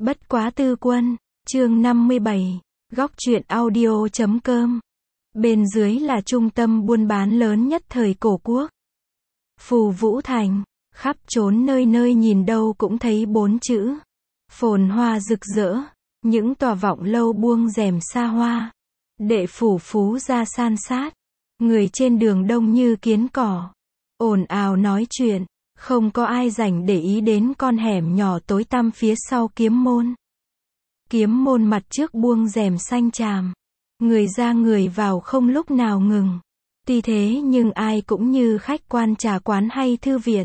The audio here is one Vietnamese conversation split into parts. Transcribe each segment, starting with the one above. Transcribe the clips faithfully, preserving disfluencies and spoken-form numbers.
Bất quá tư quân, chương năm mươi bảy, góc truyện audio chấm com. Bên dưới là trung tâm buôn bán lớn nhất thời cổ quốc. Phù Vũ Thành, khắp trốn nơi nơi nhìn đâu cũng thấy bốn chữ. Phồn hoa rực rỡ, những tòa vọng lâu buông rèm xa hoa. Đệ phủ phú gia san sát, người trên đường đông như kiến cỏ. Ồn ào nói chuyện, không có ai rảnh để ý đến con hẻm nhỏ tối tăm phía sau kiếm môn. Kiếm môn mặt trước buông rèm xanh tràm. Người ra người vào không lúc nào ngừng. Tuy thế nhưng ai cũng như khách quan trà quán hay thư viện.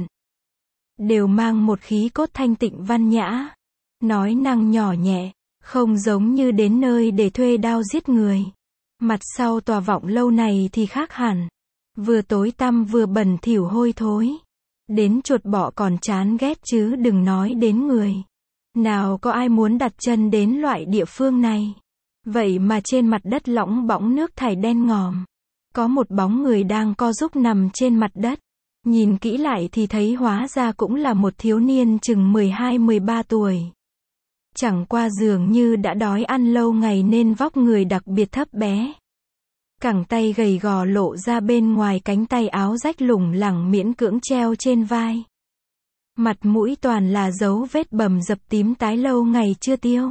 Đều mang một khí cốt thanh tịnh văn nhã. Nói năng nhỏ nhẹ, không giống như đến nơi để thuê đao giết người. Mặt sau tòa vọng lâu này thì khác hẳn. Vừa tối tăm vừa bẩn thỉu hôi thối. Đến chuột bọ còn chán ghét chứ đừng nói đến người. Nào có ai muốn đặt chân đến loại địa phương này. Vậy mà trên mặt đất lõng bõng nước thải đen ngòm. Có một bóng người đang co rúm nằm trên mặt đất. Nhìn kỹ lại thì thấy hóa ra cũng là một thiếu niên chừng mười hai mười ba tuổi. Chẳng qua dường như đã đói ăn lâu ngày nên vóc người đặc biệt thấp bé. Cẳng tay gầy gò lộ ra bên ngoài cánh tay áo rách lủng lẳng miễn cưỡng treo trên vai. Mặt mũi toàn là dấu vết bầm dập tím tái lâu ngày chưa tiêu.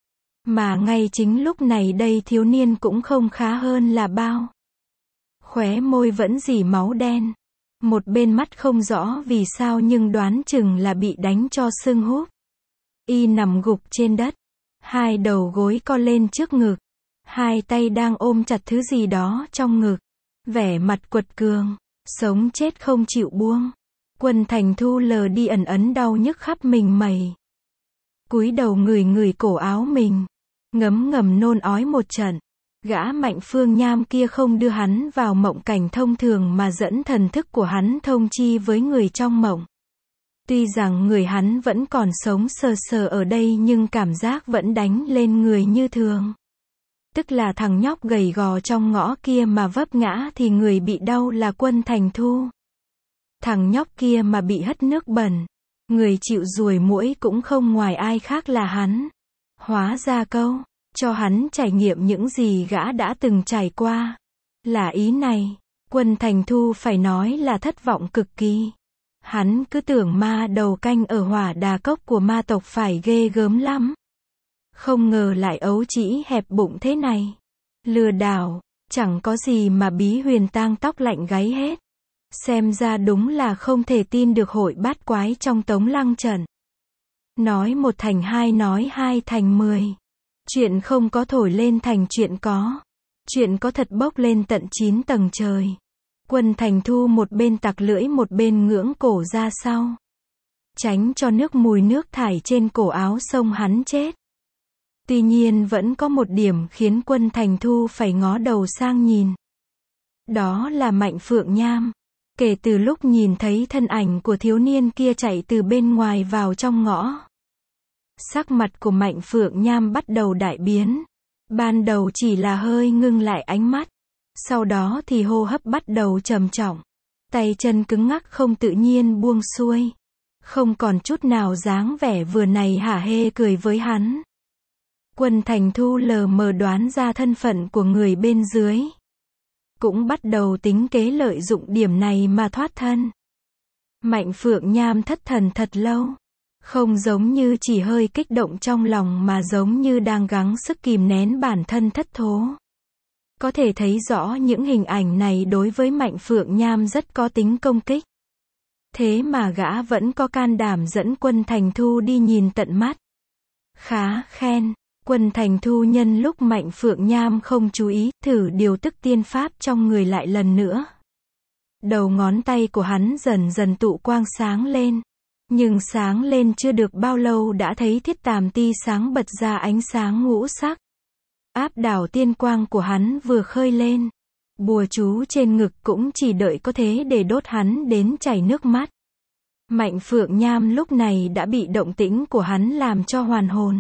Mà ngay chính lúc này đây thiếu niên cũng không khá hơn là bao. Khóe môi vẫn rỉ máu đen. Một bên mắt không rõ vì sao nhưng đoán chừng là bị đánh cho sưng húp. Y nằm gục trên đất. Hai đầu gối co lên trước ngực. Hai tay đang ôm chặt thứ gì đó trong ngực. Vẻ mặt quật cường. Sống chết không chịu buông. Quân Thành Thu lờ đi ẩn ấn đau nhức khắp mình mẩy. Cúi đầu ngửi ngửi cổ áo mình. Ngấm ngầm nôn ói một trận. Gã Mạnh Phương Nham kia không đưa hắn vào mộng cảnh thông thường mà dẫn thần thức của hắn thông chi với người trong mộng. Tuy rằng người hắn vẫn còn sống sờ sờ ở đây nhưng cảm giác vẫn đánh lên người như thường. Tức là thằng nhóc gầy gò trong ngõ kia mà vấp ngã thì người bị đau là Quân Thành Thu. Thằng nhóc kia mà bị hất nước bẩn. Người chịu ruồi muỗi cũng không ngoài ai khác là hắn. Hóa ra câu, cho hắn trải nghiệm những gì gã đã từng trải qua. Là ý này, Quân Thành Thu phải nói là thất vọng cực kỳ. Hắn cứ tưởng ma đầu canh ở hỏa đà cốc của ma tộc phải ghê gớm lắm. Không ngờ lại ấu trĩ hẹp bụng thế này. Lừa đảo, chẳng có gì mà bí huyền tang tóc lạnh gáy hết. Xem ra đúng là không thể tin được hội bát quái trong Tống Lăng trận. Nói một thành hai nói hai thành mười. Chuyện không có thổi lên thành chuyện có. Chuyện có thật bốc lên tận chín tầng trời. Quân Thành Thu một bên tặc lưỡi một bên ngưỡng cổ ra sau. Tránh cho nước mùi nước thải trên cổ áo xông hắn chết. Tuy nhiên vẫn có một điểm khiến Quân Thành Thu phải ngó đầu sang nhìn. Đó là Mạnh Phượng Nham. Kể từ lúc nhìn thấy thân ảnh của thiếu niên kia chạy từ bên ngoài vào trong ngõ. Sắc mặt của Mạnh Phượng Nham bắt đầu đại biến. Ban đầu chỉ là hơi ngưng lại ánh mắt. Sau đó thì hô hấp bắt đầu trầm trọng. Tay chân cứng ngắc không tự nhiên buông xuôi. Không còn chút nào dáng vẻ vừa này hả hê cười với hắn. Quân Thành Thu lờ mờ đoán ra thân phận của người bên dưới. Cũng bắt đầu tính kế lợi dụng điểm này mà thoát thân. Mạnh Phượng Nham thất thần thật lâu. Không giống như chỉ hơi kích động trong lòng mà giống như đang gắng sức kìm nén bản thân thất thố. Có thể thấy rõ những hình ảnh này đối với Mạnh Phượng Nham rất có tính công kích. Thế mà gã vẫn có can đảm dẫn Quân Thành Thu đi nhìn tận mắt. Khá khen. Quân Thành Thu nhân lúc Mạnh Phượng Nham không chú ý, thử điều tức tiên pháp trong người lại lần nữa. Đầu ngón tay của hắn dần dần tụ quang sáng lên. Nhưng sáng lên chưa được bao lâu đã thấy thiết tàm ti sáng bật ra ánh sáng ngũ sắc. Áp đảo tiên quang của hắn vừa khơi lên. Bùa chú trên ngực cũng chỉ đợi có thế để đốt hắn đến chảy nước mắt. Mạnh Phượng Nham lúc này đã bị động tĩnh của hắn làm cho hoàn hồn.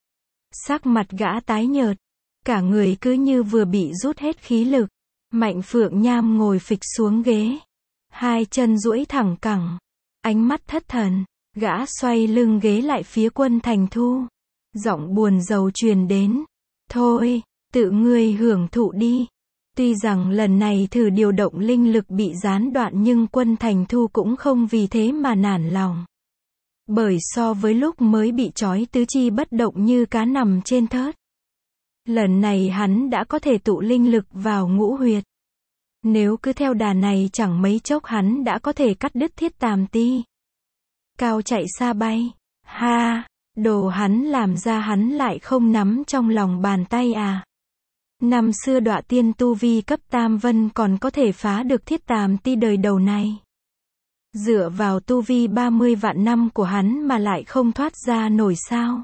Sắc mặt gã tái nhợt. Cả người cứ như vừa bị rút hết khí lực. Mạnh Phượng Nham ngồi phịch xuống ghế. Hai chân duỗi thẳng cẳng. Ánh mắt thất thần. Gã xoay lưng ghế lại phía Quân Thành Thu. Giọng buồn rầu truyền đến. Thôi, tự ngươi hưởng thụ đi. Tuy rằng lần này thử điều động linh lực bị gián đoạn nhưng Quân Thành Thu cũng không vì thế mà nản lòng. Bởi so với lúc mới bị trói tứ chi bất động như cá nằm trên thớt. Lần này hắn đã có thể tụ linh lực vào ngũ huyệt. Nếu cứ theo đà này chẳng mấy chốc hắn đã có thể cắt đứt Thiết Tàm Ti. Cao chạy xa bay. Ha, đồ hắn làm ra hắn lại không nắm trong lòng bàn tay à. Năm xưa Đọa Tiên tu vi cấp tam vân còn có thể phá được Thiết Tàm Ti đời đầu này. Dựa vào tu vi ba mươi vạn năm của hắn mà lại không thoát ra nổi sao.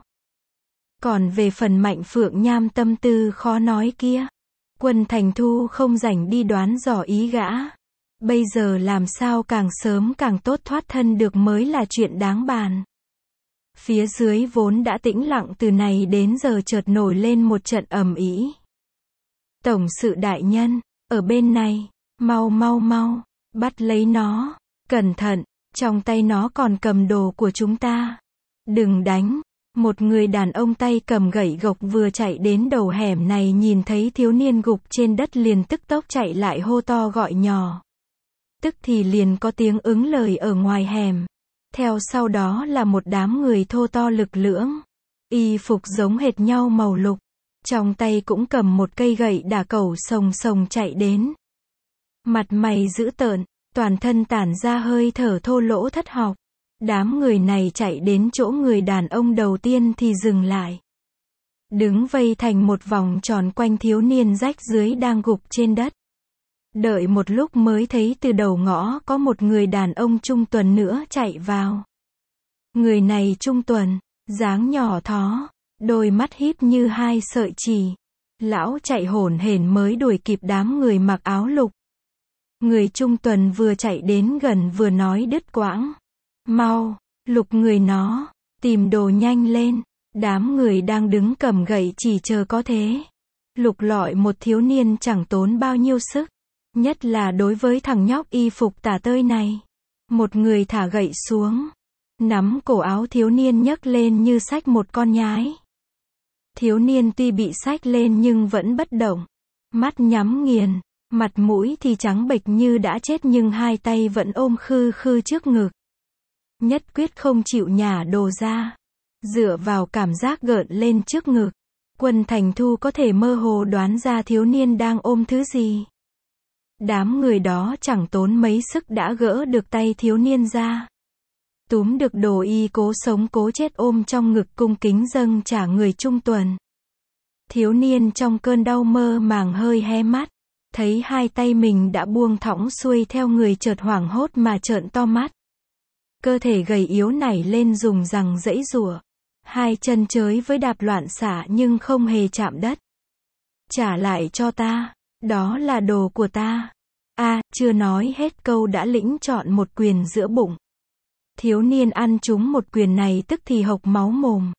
Còn về phần Mạnh Phượng Nham tâm tư khó nói kia. Quân Thành Thu không rảnh đi đoán dò ý gã. Bây giờ làm sao càng sớm càng tốt thoát thân được mới là chuyện đáng bàn. Phía dưới vốn đã tĩnh lặng từ này đến giờ chợt nổi lên một trận ầm ĩ. Tổng sự đại nhân, ở bên này, mau mau mau, bắt lấy nó, cẩn thận, trong tay nó còn cầm đồ của chúng ta. Đừng đánh. Một người đàn ông tay cầm gậy gộc vừa chạy đến đầu hẻm này nhìn thấy thiếu niên gục trên đất liền tức tốc chạy lại hô to gọi nhỏ. Tức thì liền có tiếng ứng lời ở ngoài hẻm. Theo sau đó là một đám người thô to lực lưỡng. Y phục giống hệt nhau màu lục. Trong tay cũng cầm một cây gậy đả cẩu sồng sồng chạy đến. Mặt mày dữ tợn, toàn thân tản ra hơi thở thô lỗ thất học. Đám người này chạy đến chỗ người đàn ông đầu tiên thì dừng lại. Đứng vây thành một vòng tròn quanh thiếu niên rách rưới đang gục trên đất. Đợi một lúc mới thấy từ đầu ngõ có một người đàn ông trung tuần nữa chạy vào. Người này trung tuần, dáng nhỏ thó, đôi mắt híp như hai sợi chì. Lão chạy hổn hển mới đuổi kịp đám người mặc áo lục. Người trung tuần vừa chạy đến gần vừa nói đứt quãng. Mau, lục người nó, tìm đồ nhanh lên. Đám người đang đứng cầm gậy chỉ chờ có thế. Lục lọi một thiếu niên chẳng tốn bao nhiêu sức. Nhất là đối với thằng nhóc y phục tả tơi này. Một người thả gậy xuống. Nắm cổ áo thiếu niên nhấc lên như xách một con nhái. Thiếu niên tuy bị xách lên nhưng vẫn bất động. Mắt nhắm nghiền. Mặt mũi thì trắng bệch như đã chết nhưng hai tay vẫn ôm khư khư trước ngực. Nhất quyết không chịu nhả đồ ra. Dựa vào cảm giác gợn lên trước ngực. Quân Thành Thu có thể mơ hồ đoán ra thiếu niên đang ôm thứ gì. Đám người đó chẳng tốn mấy sức đã gỡ được tay thiếu niên ra. Túm được đồ y cố sống cố chết ôm trong ngực cung kính dâng trả người trung tuần. Thiếu niên trong cơn đau mơ màng hơi hé mắt. Thấy hai tay mình đã buông thõng xuôi theo người chợt hoảng hốt mà trợn to mắt. Cơ thể gầy yếu nảy lên dùng rằng giãy giụa. Hai chân chới với đạp loạn xả nhưng không hề chạm đất. Trả lại cho ta. Đó là đồ của ta. A, à, chưa nói hết câu đã lĩnh chọn một quyền giữa bụng. Thiếu niên ăn trúng một quyền này tức thì hộc máu mồm.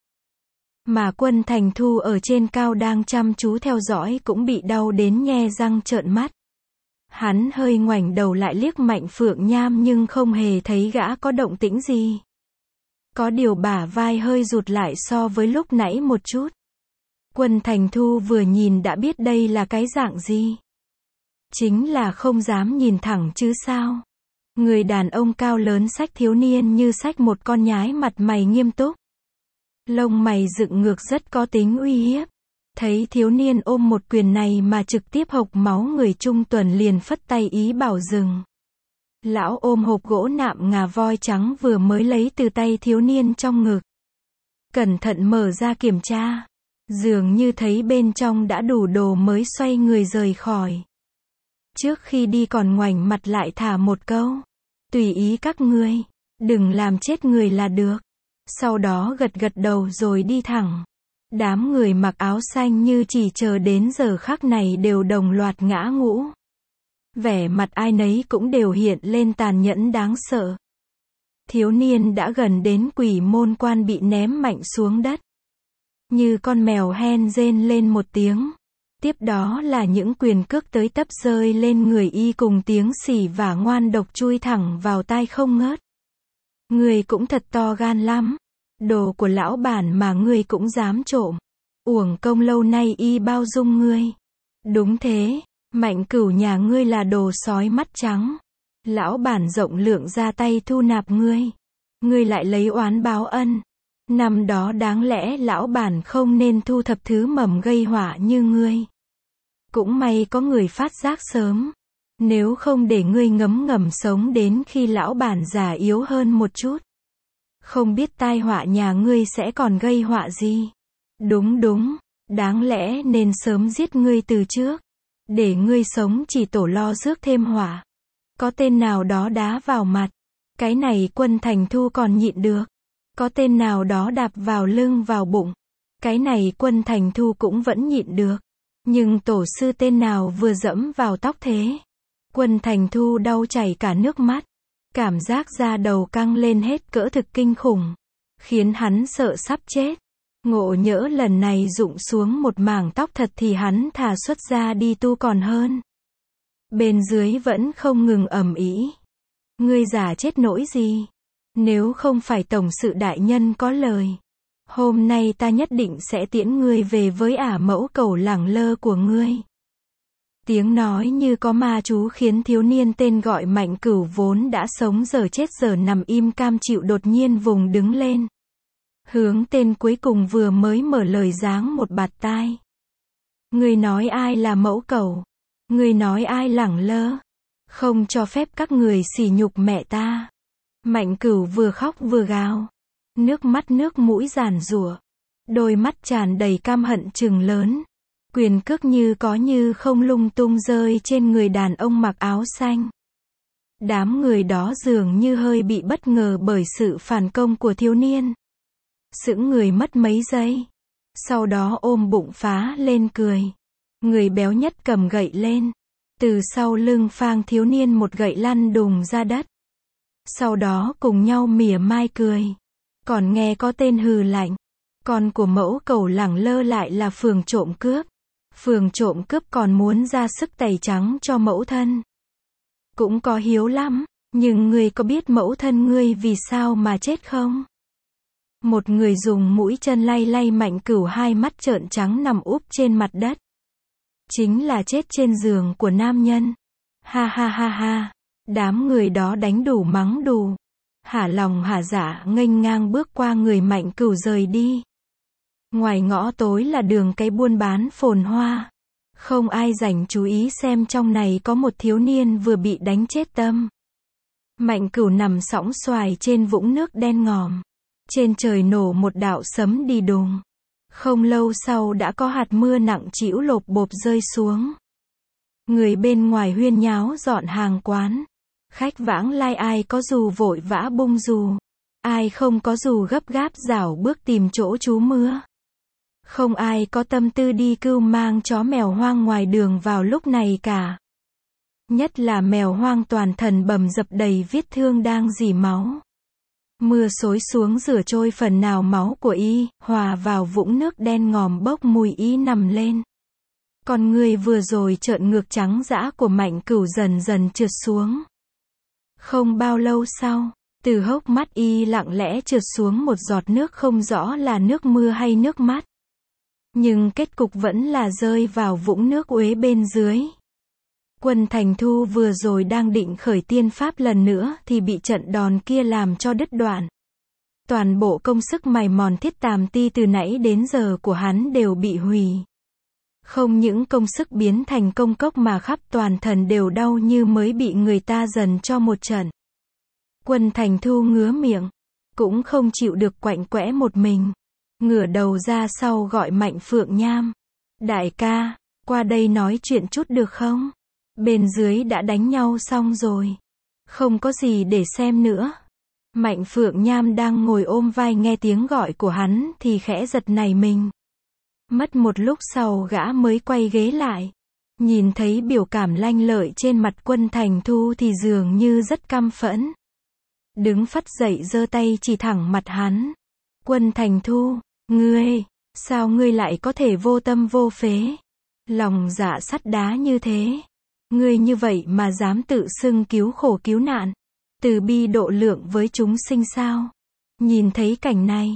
Mà Quân Thành Thu ở trên cao đang chăm chú theo dõi cũng bị đau đến nhe răng trợn mắt. Hắn hơi ngoảnh đầu lại liếc Mạnh Phượng Nham nhưng không hề thấy gã có động tĩnh gì. Có điều bả vai hơi rụt lại so với lúc nãy một chút. Quân Thành Thu vừa nhìn đã biết đây là cái dạng gì. Chính là không dám nhìn thẳng chứ sao. Người đàn ông cao lớn xách thiếu niên như xách một con nhái, mặt mày nghiêm túc. Lông mày dựng ngược rất có tính uy hiếp. Thấy thiếu niên ôm một quyền này mà trực tiếp hộc máu, người trung tuần liền phất tay ý bảo dừng. Lão ôm hộp gỗ nạm ngà voi trắng vừa mới lấy từ tay thiếu niên trong ngực. Cẩn thận mở ra kiểm tra. Dường như thấy bên trong đã đủ đồ mới xoay người rời khỏi. Trước khi đi còn ngoảnh mặt lại thả một câu. Tùy ý các ngươi. Đừng làm chết người là được. Sau đó gật gật đầu rồi đi thẳng. Đám người mặc áo xanh như chỉ chờ đến giờ khắc này đều đồng loạt ngã ngũ. Vẻ mặt ai nấy cũng đều hiện lên tàn nhẫn đáng sợ. Thiếu niên đã gần đến quỷ môn quan bị ném mạnh xuống đất. Như con mèo hen rên lên một tiếng. Tiếp đó là những quyền cước tới tấp rơi lên người y cùng tiếng xỉ vả ngoan độc chui thẳng vào tai không ngớt. Người cũng thật to gan lắm. Đồ của lão bản mà ngươi cũng dám trộm. Uổng công lâu nay y bao dung ngươi. Đúng thế, Mạnh Cửu nhà ngươi là đồ sói mắt trắng. Lão bản rộng lượng ra tay thu nạp ngươi. Ngươi lại lấy oán báo ân. Năm đó đáng lẽ lão bản không nên thu thập thứ mầm gây họa như ngươi. Cũng may có người phát giác sớm. Nếu không để ngươi ngấm ngầm sống đến khi lão bản già yếu hơn một chút. Không biết tai họa nhà ngươi sẽ còn gây họa gì. Đúng đúng, đáng lẽ nên sớm giết ngươi từ trước. Để ngươi sống chỉ tổ lo rước thêm họa. Có tên nào đó đá vào mặt. Cái này Quân Thành Thu còn nhịn được. Có tên nào đó đạp vào lưng vào bụng. Cái này Quân Thành Thu cũng vẫn nhịn được. Nhưng tổ sư tên nào vừa dẫm vào tóc thế. Quân Thành Thu đau chảy cả nước mắt. Cảm giác da đầu căng lên hết cỡ thực kinh khủng. Khiến hắn sợ sắp chết. Ngộ nhỡ lần này rụng xuống một mảng tóc thật thì hắn thà xuất ra đi tu còn hơn. Bên dưới vẫn không ngừng ầm ĩ. Ngươi giả chết nỗi gì? Nếu không phải tổng sự đại nhân có lời. Hôm nay ta nhất định sẽ tiễn ngươi về với ả mẫu cầu lẳng lơ của ngươi. Tiếng nói như có ma chú khiến thiếu niên tên gọi Mạnh Cửu vốn đã sống giờ chết giờ nằm im cam chịu đột nhiên vùng đứng lên. Hướng tên cuối cùng vừa mới mở lời giáng một bạt tai. Ngươi nói ai là mẫu cầu? Ngươi nói ai lẳng lơ? Không cho phép các người sỉ nhục mẹ ta. Mạnh Cửu vừa khóc vừa gào. Nước mắt nước mũi giàn giụa. Đôi mắt tràn đầy căm hận trừng lớn. Quyền cước như có như không lung tung rơi trên người đàn ông mặc áo xanh. Đám người đó dường như hơi bị bất ngờ bởi sự phản công của thiếu niên. Sững người mất mấy giây. Sau đó ôm bụng phá lên cười. Người béo nhất cầm gậy lên. Từ sau lưng phang thiếu niên một gậy lăn đùng ra đất. Sau đó cùng nhau mỉa mai cười. Còn nghe có tên hừ lạnh. Con của mẫu cầu lẳng lơ lại là phường trộm cướp. Phường trộm cướp còn muốn ra sức tẩy trắng cho mẫu thân. Cũng có hiếu lắm. Nhưng ngươi có biết mẫu thân ngươi vì sao mà chết không? Một người dùng mũi chân lay lay Mạnh Cửu hai mắt trợn trắng nằm úp trên mặt đất. Chính là chết trên giường của nam nhân. Ha ha ha ha. Đám người đó đánh đủ mắng đủ. Hả lòng hả dạ nghênh ngang bước qua người Mạnh Cửu rời đi. Ngoài ngõ tối là đường cái buôn bán phồn hoa. Không ai dành chú ý xem trong này có một thiếu niên vừa bị đánh chết tâm. Mạnh Cửu nằm sõng xoài trên vũng nước đen ngòm. Trên trời nổ một đạo sấm đi đùng. Không lâu sau đã có hạt mưa nặng trĩu lộp bộp rơi xuống. Người bên ngoài huyên nháo dọn hàng quán. Khách vãng lai ai có dù vội vã bung dù. Ai không có dù gấp gáp rảo bước tìm chỗ trú mưa. Không ai có tâm tư đi cưu mang chó mèo hoang ngoài đường vào lúc này cả. Nhất là mèo hoang toàn thân bầm dập đầy vết thương đang rỉ máu. Mưa xối xuống rửa trôi phần nào máu của y, hòa vào vũng nước đen ngòm bốc mùi y nằm lên. Còn người vừa rồi trợn ngược trắng dã của Mạnh Cửu dần dần trượt xuống. Không bao lâu sau, từ hốc mắt y lặng lẽ trượt xuống một giọt nước không rõ là nước mưa hay nước mắt. Nhưng kết cục vẫn là rơi vào vũng nước uế bên dưới. Quân Thành Thu vừa rồi đang định khởi tiên pháp lần nữa thì bị trận đòn kia làm cho đứt đoạn. Toàn bộ công sức mài mòn thiết tàm ti từ nãy đến giờ của hắn đều bị hủy. Không những công sức biến thành công cốc mà khắp toàn thân đều đau như mới bị người ta dần cho một trận. Quân Thành Thu ngứa miệng, cũng không chịu được quạnh quẽ một mình. Ngửa đầu ra sau gọi Mạnh Phượng Nham. Đại ca, qua đây nói chuyện chút được không? Bên dưới đã đánh nhau xong rồi. Không có gì để xem nữa. Mạnh Phượng Nham đang ngồi ôm vai nghe tiếng gọi của hắn thì khẽ giật nảy mình. Mất một lúc sau gã mới quay ghế lại. Nhìn thấy biểu cảm lanh lợi trên mặt Quân Thành Thu thì dường như rất căm phẫn. Đứng phắt dậy giơ tay chỉ thẳng mặt hắn. Quân Thành Thu, ngươi, sao ngươi lại có thể vô tâm vô phế? Lòng dạ sắt đá như thế. Ngươi như vậy mà dám tự xưng cứu khổ cứu nạn. Từ bi độ lượng với chúng sinh sao? Nhìn thấy cảnh này,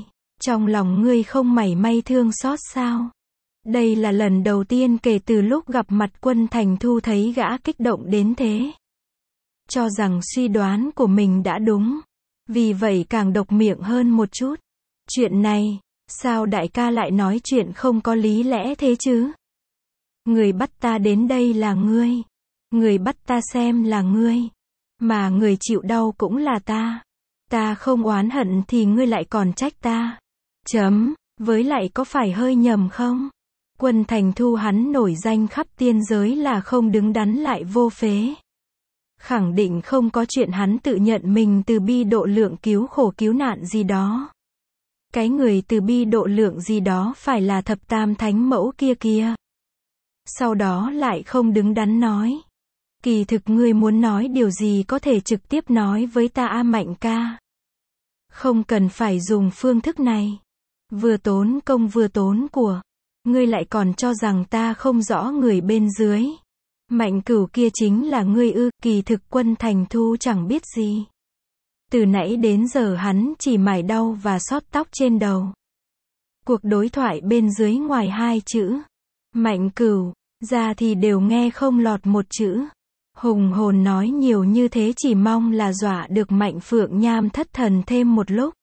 Trong lòng ngươi không mảy may thương xót sao? Đây là lần đầu tiên kể từ lúc gặp mặt Quân Thành Thu thấy gã kích động đến thế. Cho rằng suy đoán của mình đã đúng. Vì vậy càng độc miệng hơn một chút. Chuyện này, sao đại ca lại nói chuyện không có lý lẽ thế chứ? Người bắt ta đến đây là ngươi. Người bắt ta xem là ngươi. Mà người chịu đau cũng là ta. Ta không oán hận thì ngươi lại còn trách ta. Chấm, với lại có phải hơi nhầm không? Quân Thành Thu hắn nổi danh khắp tiên giới là không đứng đắn lại vô phế. Khẳng định không có chuyện hắn tự nhận mình từ bi độ lượng cứu khổ cứu nạn gì đó. Cái người từ bi độ lượng gì đó phải là thập tam thánh mẫu kia kia. Sau đó lại không đứng đắn nói. Kỳ thực ngươi muốn nói điều gì có thể trực tiếp nói với ta a Mạnh ca. Không cần phải dùng phương thức này. Vừa tốn công vừa tốn của. Ngươi lại còn cho rằng ta không rõ người bên dưới. Mạnh Cửu kia chính là ngươi ư? Kỳ thực Quân Thành Thu chẳng biết gì. Từ nãy đến giờ hắn chỉ mải đau và xót tóc trên đầu. Cuộc đối thoại bên dưới ngoài hai chữ Mạnh Cửu ra thì đều nghe không lọt một chữ. Hùng hồn nói nhiều như thế chỉ mong là dọa được Mạnh Phượng Nham thất thần thêm một lúc.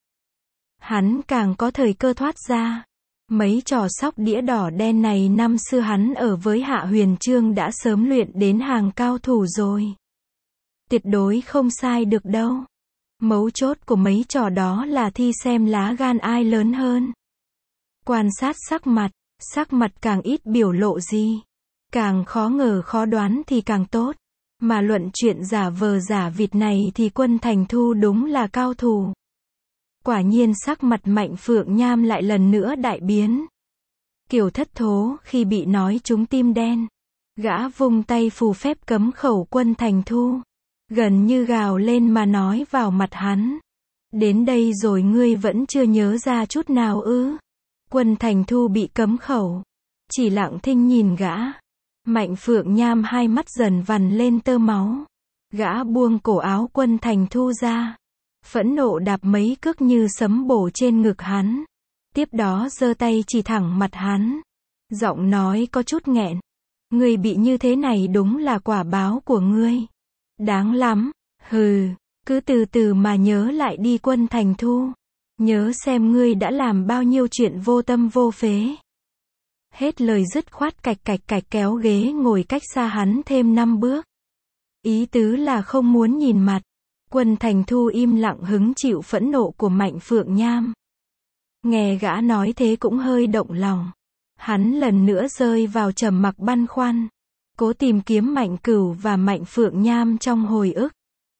Hắn càng có thời cơ thoát ra. Mấy trò sóc đĩa đỏ đen này năm xưa hắn ở với Hạ Huyền Trương đã sớm luyện đến hàng cao thủ rồi. Tuyệt đối không sai được đâu. Mấu chốt của mấy trò đó là thi xem lá gan ai lớn hơn. Quan sát sắc mặt, sắc mặt càng ít biểu lộ gì. Càng khó ngờ khó đoán thì càng tốt. Mà luận chuyện giả vờ giả vịt này thì Quân Thành Thu đúng là cao thủ. Quả nhiên sắc mặt Mạnh Phượng Nham lại lần nữa đại biến. Kiểu thất thố khi bị nói trúng tim đen. Gã vung tay phù phép cấm khẩu Quân Thành Thu. Gần như gào lên mà nói vào mặt hắn. Đến đây rồi ngươi vẫn chưa nhớ ra chút nào ư? Quân Thành Thu bị cấm khẩu. Chỉ lặng thinh nhìn gã. Mạnh Phượng Nham hai mắt dần vằn lên tơ máu. Gã buông cổ áo Quân Thành Thu ra. Phẫn nộ đạp mấy cước như sấm bổ trên ngực hắn. Tiếp đó giơ tay chỉ thẳng mặt hắn. Giọng nói có chút nghẹn. Ngươi bị như thế này đúng là quả báo của ngươi. Đáng lắm. Hừ, cứ từ từ mà nhớ lại đi Quân Thành Thu. Nhớ xem ngươi đã làm bao nhiêu chuyện vô tâm vô phế. Hết lời dứt khoát cạch cạch cạch kéo ghế ngồi cách xa hắn thêm năm bước. Ý tứ là không muốn nhìn mặt. Quân Thành Thu im lặng hứng chịu phẫn nộ của Mạnh Phượng Nham. Nghe gã nói thế cũng hơi động lòng. Hắn lần nữa rơi vào trầm mặc băn khoăn. Cố tìm kiếm Mạnh Cửu và Mạnh Phượng Nham trong hồi ức.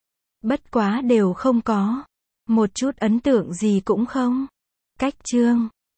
Bất quá đều không có. Một chút ấn tượng gì cũng không. Cách chương